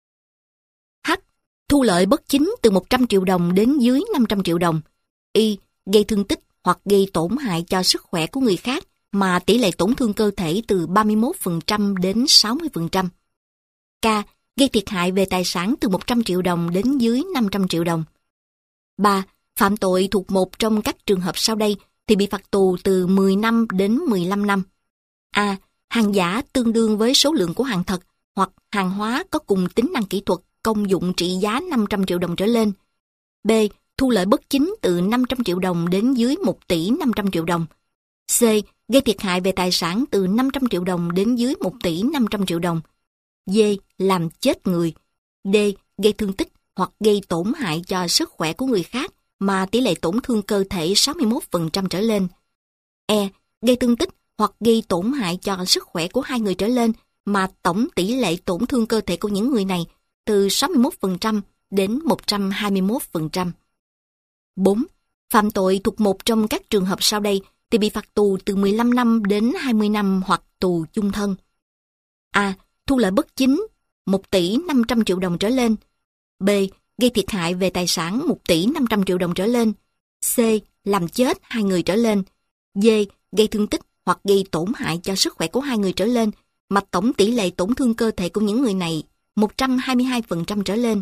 Speaker 1: H. Thu lợi bất chính từ 100 triệu đồng đến dưới 500 triệu đồng. Y. Gây thương tích hoặc gây tổn hại cho sức khỏe của người khác mà tỷ lệ tổn thương cơ thể từ 31% đến 60%. K. Gây thiệt hại về tài sản từ 100 triệu đồng đến dưới 500 triệu đồng. 3. Phạm tội thuộc một trong các trường hợp sau đây thì bị phạt tù từ 10 năm đến 15 năm. A. Hàng giả tương đương với số lượng của hàng thật hoặc hàng hóa có cùng tính năng kỹ thuật, công dụng trị giá 500 triệu đồng trở lên. B. Thu lợi bất chính từ 500 triệu đồng đến dưới 1 tỷ 500 triệu đồng. C. Gây thiệt hại về tài sản từ 500 triệu đồng đến dưới 1 tỷ 500 triệu đồng. D. Làm chết người. D. Gây thương tích hoặc gây tổn hại cho sức khỏe của người khác mà tỷ lệ tổn thương cơ thể 61% trở lên. E. Gây thương tích hoặc gây tổn hại cho sức khỏe của 2 người trở lên mà tổng tỷ lệ tổn thương cơ thể của những người này từ 61% đến 121%. 4. Phạm tội thuộc một trong các trường hợp sau đây thì bị phạt tù từ 15 năm đến 20 năm hoặc tù chung thân. A. Thu lợi bất chính 1 tỷ 500 triệu đồng trở lên. B. Gây thiệt hại về tài sản 1 tỷ 500 triệu đồng trở lên. C. Làm chết 2 người trở lên. D. Gây thương tích hoặc gây tổn hại cho sức khỏe của 2 người trở lên mà tổng tỷ lệ tổn thương cơ thể của những người này 122% trở lên.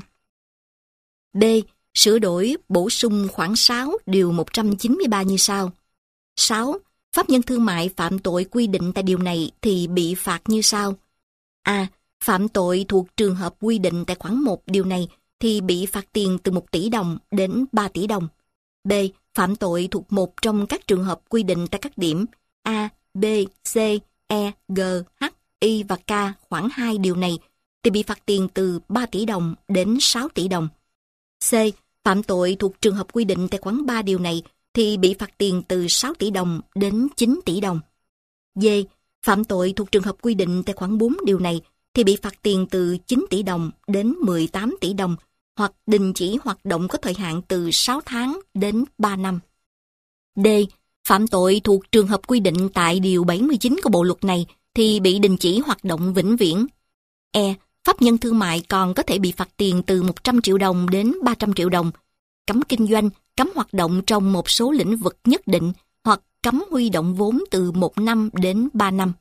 Speaker 1: D. Sửa đổi bổ sung khoản 6 điều 193 như sau. 6. Pháp nhân thương mại phạm tội quy định tại điều này thì bị phạt như sau. A. Phạm tội thuộc trường hợp quy định tại khoản 1 điều này thì bị phạt tiền từ 1 tỷ đồng đến 3 tỷ đồng. B. Phạm tội thuộc một trong các trường hợp quy định tại các điểm A, B, C, E, G, H, I và K khoản 2 điều này thì bị phạt tiền từ 3 tỷ đồng đến 6 tỷ đồng. C. Phạm tội thuộc trường hợp quy định tại khoản 3 điều này thì bị phạt tiền từ 6 tỷ đồng đến 9 tỷ đồng. D. Phạm tội thuộc trường hợp quy định tại khoản 4 điều này thì bị phạt tiền từ 9 tỷ đồng đến 18 tỷ đồng hoặc đình chỉ hoạt động có thời hạn từ 6 tháng đến 3 năm. D. Phạm tội thuộc trường hợp quy định tại điều 79 của bộ luật này thì bị đình chỉ hoạt động vĩnh viễn. E. Pháp nhân thương mại còn có thể bị phạt tiền từ 100 triệu đồng đến 300 triệu đồng, cấm kinh doanh, cấm hoạt động trong một số lĩnh vực nhất định hoặc cấm huy động vốn từ 1 năm đến 3 năm.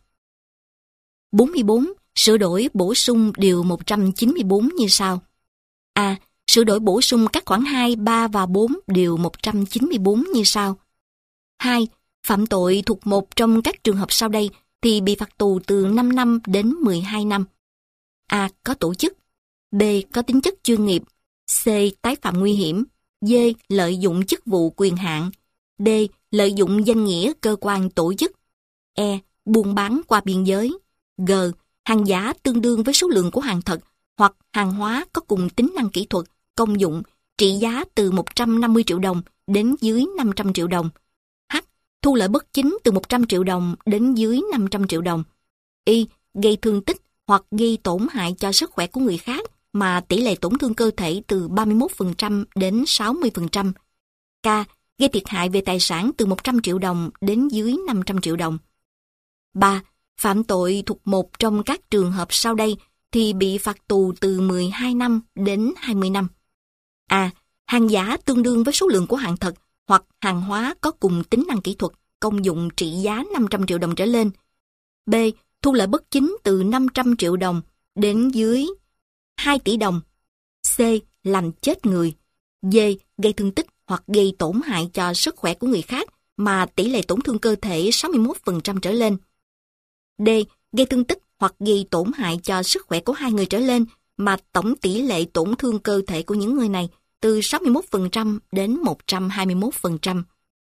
Speaker 1: 44. Sửa đổi bổ sung điều 194 như sau. A. Sửa đổi bổ sung các khoản 2, 3 và 4 điều 194 như sau. 2. Phạm tội thuộc một trong các trường hợp sau đây thì bị phạt tù từ 5 năm đến 12 năm. A. Có tổ chức. B. Có tính chất chuyên nghiệp. C. Tái phạm nguy hiểm. D. Lợi dụng chức vụ quyền hạn. D. Lợi dụng danh nghĩa cơ quan tổ chức. E. Buôn bán qua biên giới. G. Hàng giả tương đương với số lượng của hàng thật hoặc hàng hóa có cùng tính năng kỹ thuật, công dụng, trị giá từ 150 triệu đồng đến dưới 500 triệu đồng. H. Thu lợi bất chính từ 100 triệu đồng đến dưới 500 triệu đồng. Y. Gây thương tích hoặc gây tổn hại cho sức khỏe của người khác mà tỷ lệ tổn thương cơ thể từ 31% đến 60%. K. Gây thiệt hại về tài sản từ 100 triệu đồng đến dưới 500 triệu đồng. 3. Phạm tội thuộc một trong các trường hợp sau đây thì bị phạt tù từ 12 năm đến 20 năm. A. Hàng giả tương đương với số lượng của hàng thật hoặc hàng hóa có cùng tính năng kỹ thuật, công dụng trị giá 500 triệu đồng trở lên. B. Thu lợi bất chính từ 500 triệu đồng đến dưới 2 tỷ đồng. C. Làm chết người. D. Gây thương tích hoặc gây tổn hại cho sức khỏe của người khác mà tỷ lệ tổn thương cơ thể 61% trở lên. D. Gây thương tích hoặc gây tổn hại cho sức khỏe của 2 người trở lên mà tổng tỷ lệ tổn thương cơ thể của những người này từ 61% đến 121%.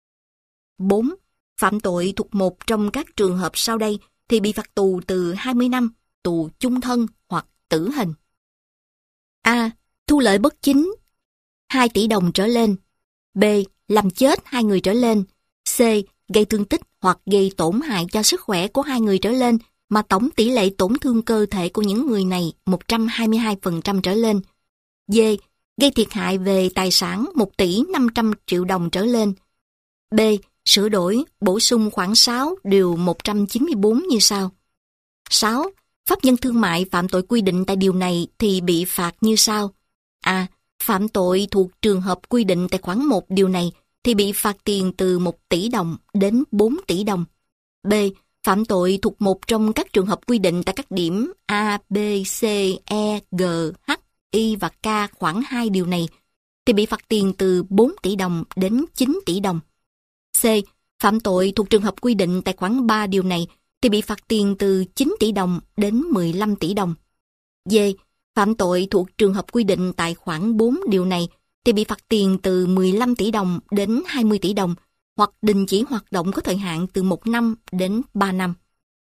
Speaker 1: 4. Phạm tội thuộc một trong các trường hợp sau đây thì bị phạt tù từ 20 năm, tù chung thân hoặc tử hình. A. Thu lợi bất chính. 2 tỷ đồng trở lên. B. Làm chết 2 người trở lên. C. Gây thương tích hoặc gây tổn hại cho sức khỏe của 2 người trở lên mà tổng tỷ lệ tổn thương cơ thể của những người này 122% trở lên. D. Gây thiệt hại về tài sản 1 tỷ 500 triệu đồng trở lên. B. Sửa đổi, bổ sung khoản 6 điều 194 như sau. 6. Pháp nhân thương mại phạm tội quy định tại điều này thì bị phạt như sau. A. Phạm tội thuộc trường hợp quy định tại khoản 1 điều này thì bị phạt tiền từ 1 tỷ đồng đến 4 tỷ đồng. B. Phạm tội thuộc một trong các trường hợp quy định tại các điểm A, B, C, E, G, H, I và K khoản 2 điều này thì bị phạt tiền từ 4 tỷ đồng đến 9 tỷ đồng. C. Phạm tội thuộc trường hợp quy định tại khoản 3 điều này thì bị phạt tiền từ 9 tỷ đồng đến 15 tỷ đồng. D. Phạm tội thuộc trường hợp quy định tại khoản 4 điều này thì bị phạt tiền từ 15 tỷ đồng đến 20 tỷ đồng hoặc đình chỉ hoạt động có thời hạn từ 1 năm đến 3 năm.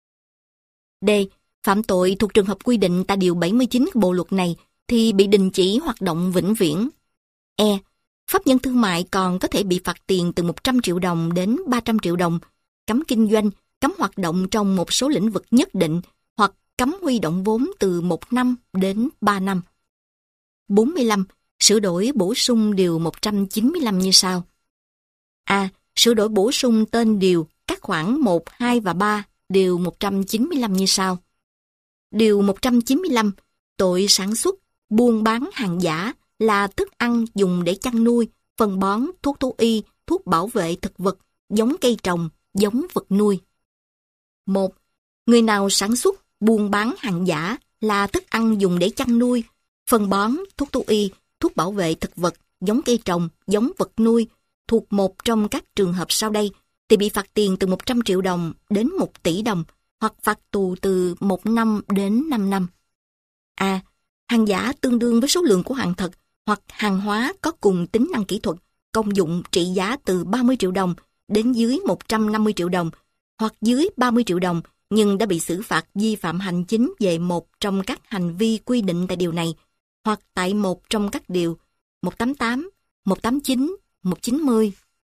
Speaker 1: D. Phạm tội thuộc trường hợp quy định tại điều 79 của bộ luật này thì bị đình chỉ hoạt động vĩnh viễn. E. Pháp nhân thương mại còn có thể bị phạt tiền từ 100 triệu đồng đến 300 triệu đồng, cấm kinh doanh, cấm hoạt động trong một số lĩnh vực nhất định hoặc cấm huy động vốn từ 1 năm đến 3 năm. 45. Sửa đổi bổ sung điều 195 như sau. A. Sửa đổi bổ sung tên điều các khoản 1, 2 và 3 điều 195 như sau. Điều 195. Tội sản xuất, buôn bán hàng giả là thức ăn dùng để chăn nuôi, phân bón, thuốc thú y, thuốc bảo vệ thực vật, giống cây trồng, giống vật nuôi. 1. Người nào sản xuất, buôn bán hàng giả là thức ăn dùng để chăn nuôi, phân bón, thuốc thú y, thuốc bảo vệ thực vật, giống cây trồng, giống vật nuôi, thuộc một trong các trường hợp sau đây, thì bị phạt tiền từ 100 triệu đồng đến 1 tỷ đồng, hoặc phạt tù từ 1 năm đến 5 năm. A. Hàng giả tương đương với số lượng của hàng thật, hoặc hàng hóa có cùng tính năng kỹ thuật, công dụng trị giá từ 30 triệu đồng đến dưới 150 triệu đồng, hoặc dưới 30 triệu đồng, nhưng đã bị xử phạt vi phạm hành chính về một trong các hành vi quy định tại điều này, hoặc tại một trong các điều 188, 189, 190,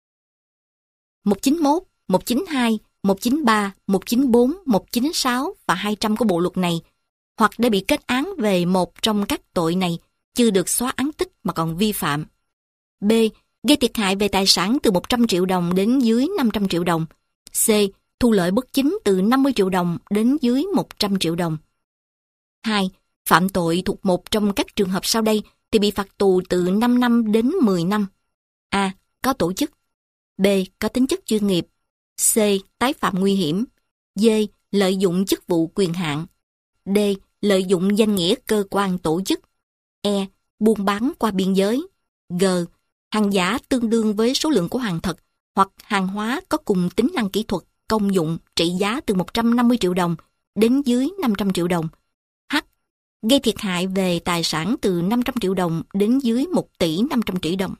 Speaker 1: 191, 192, 193, 194, 196 và 200 của bộ luật này, hoặc đã bị kết án về một trong các tội này, chưa được xóa án tích mà còn vi phạm. B. Gây thiệt hại về tài sản từ 100 triệu đồng đến dưới 500 triệu đồng. C. Thu lợi bất chính từ 50 triệu đồng đến dưới 100 triệu đồng. 2. Phạm tội thuộc một trong các trường hợp sau đây thì bị phạt tù từ 5 năm đến 10 năm. A. Có tổ chức. B. Có tính chất chuyên nghiệp. C. Tái phạm nguy hiểm. D. Lợi dụng chức vụ quyền hạn. D. Lợi dụng danh nghĩa cơ quan tổ chức. E. Buôn bán qua biên giới. G. Hàng giả tương đương với số lượng của hàng thật, hoặc hàng hóa có cùng tính năng kỹ thuật, công dụng, trị giá từ 150 triệu đồng đến dưới 500 triệu đồng. H. Gây thiệt hại về tài sản từ 500 triệu đồng đến dưới 1 tỷ 500 triệu đồng.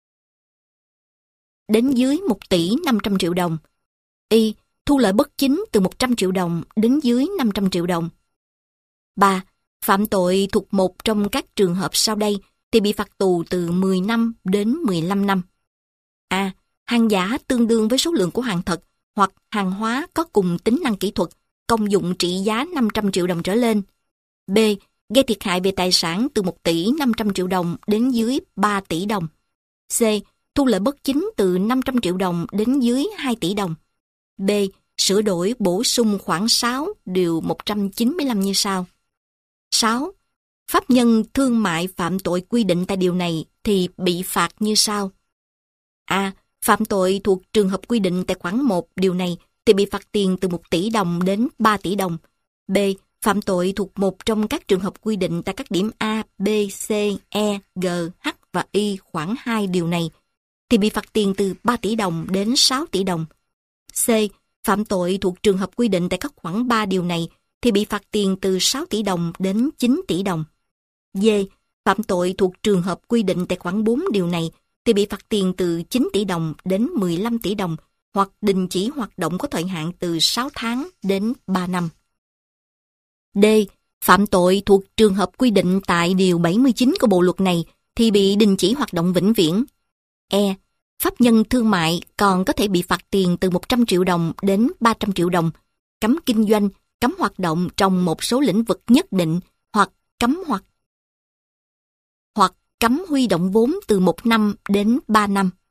Speaker 1: Đến dưới 1 tỷ 500 triệu đồng. Y. Thu lợi bất chính từ 100 triệu đồng đến dưới 500 triệu đồng. 3. Phạm tội thuộc một trong các trường hợp sau đây thì bị phạt tù từ 10 năm đến 15 năm. A. Hàng giả tương đương với số lượng của hàng thật, hoặc hàng hóa có cùng tính năng kỹ thuật, công dụng trị giá 500 triệu đồng trở lên. B. Gây thiệt hại về tài sản từ 1 tỷ 500 triệu đồng đến dưới 3 tỷ đồng. C. Thu lợi bất chính từ 500 triệu đồng đến dưới 2 tỷ đồng. B. Sửa đổi bổ sung khoản 6 điều 195 như sau. 6. Pháp nhân thương mại phạm tội quy định tại điều này thì bị phạt như sau. A. Phạm tội thuộc trường hợp quy định tại khoản 1 điều này thì bị phạt tiền từ 1 tỷ đồng đến 3 tỷ đồng. B. Phạm tội thuộc một trong các trường hợp quy định tại các điểm A, B, C, E, G, H và Y khoản 2 điều này thì bị phạt tiền từ 3 tỷ đồng đến 6 tỷ đồng. C. Phạm tội thuộc trường hợp quy định tại các khoản 3 điều này thì bị phạt tiền từ 6 tỷ đồng đến 9 tỷ đồng. D. Phạm tội thuộc trường hợp quy định tại khoản 4 điều này thì bị phạt tiền từ 9 tỷ đồng đến 15 tỷ đồng hoặc đình chỉ hoạt động có thời hạn từ 6 tháng đến 3 năm. D. Phạm tội thuộc trường hợp quy định tại điều 79 của bộ luật này thì bị đình chỉ hoạt động vĩnh viễn. E. Pháp nhân thương mại còn có thể bị phạt tiền từ 100 triệu đồng đến 300 triệu đồng, cấm kinh doanh, cấm hoạt động trong một số lĩnh vực nhất định, hoặc cấm huy động vốn từ 1 năm đến 3 năm.